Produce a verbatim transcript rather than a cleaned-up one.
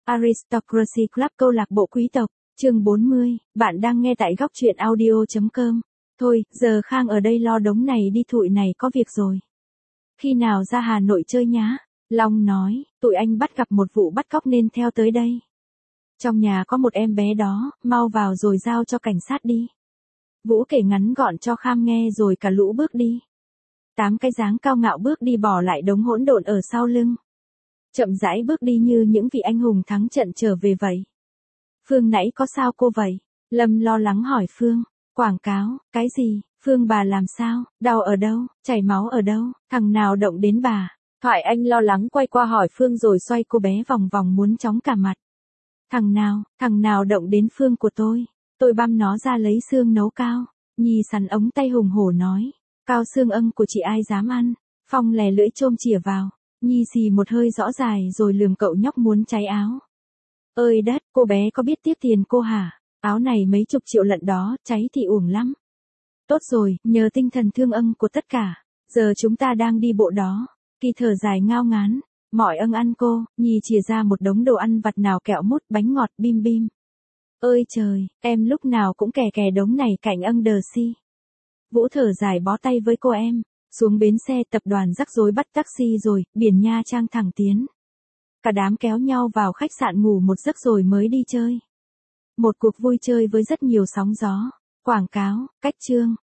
Aristocracy Club câu lạc bộ quý tộc, chương bốn mươi, bạn đang nghe tại góc truyện audio.com. Thôi, giờ Khang ở đây lo đống này đi thụi này có việc rồi. Khi nào ra Hà Nội chơi nhá? Long nói, tụi anh bắt gặp một vụ bắt cóc nên theo tới đây. Trong nhà có một em bé đó, mau vào rồi giao cho cảnh sát đi. Vũ kể ngắn gọn cho Khang nghe rồi cả lũ bước đi. Tám cái dáng cao ngạo bước đi bỏ lại đống hỗn độn ở sau lưng. Chậm rãi bước đi như những vị anh hùng thắng trận trở về vậy. Phương nãy có sao cô vậy? Lâm lo lắng hỏi Phương. Quảng cáo, cái gì? Phương bà làm sao? Đau ở đâu? Chảy máu ở đâu? Thằng nào động đến bà? Thoại Anh lo lắng quay qua hỏi Phương rồi xoay cô bé vòng vòng muốn chóng cả mặt. Thằng nào, thằng nào động đến Phương của tôi? Tôi băm nó ra lấy xương nấu cao. Nhi sắn ống tay hùng hổ nói. Cao xương âng của chị ai dám ăn? Phong lè lưỡi chôm chỉa vào. Nhi xì một hơi rõ dài rồi lườm cậu nhóc muốn cháy áo. Ơi đất, cô bé có biết tiếc tiền cô hả? Áo này mấy chục triệu lận đó, cháy thì uổng lắm. Tốt rồi, nhờ tinh thần thương âng của tất cả. Giờ chúng ta đang đi bộ đó. Kỳ thở dài ngao ngán. Mỏi âng ăn cô, Nhi chìa ra một đống đồ ăn vặt nào kẹo mút, bánh ngọt, bim bim. Ơi trời, em lúc nào cũng kè kè đống này cạnh âng đờ si. Vũ thở dài bó tay với cô em. Xuống bến xe tập đoàn rắc rối bắt taxi rồi, biển Nha Trang thẳng tiến. Cả đám kéo nhau vào khách sạn ngủ một giấc rồi mới đi chơi. Một cuộc vui chơi với rất nhiều sóng gió. Quảng cáo, cách chương,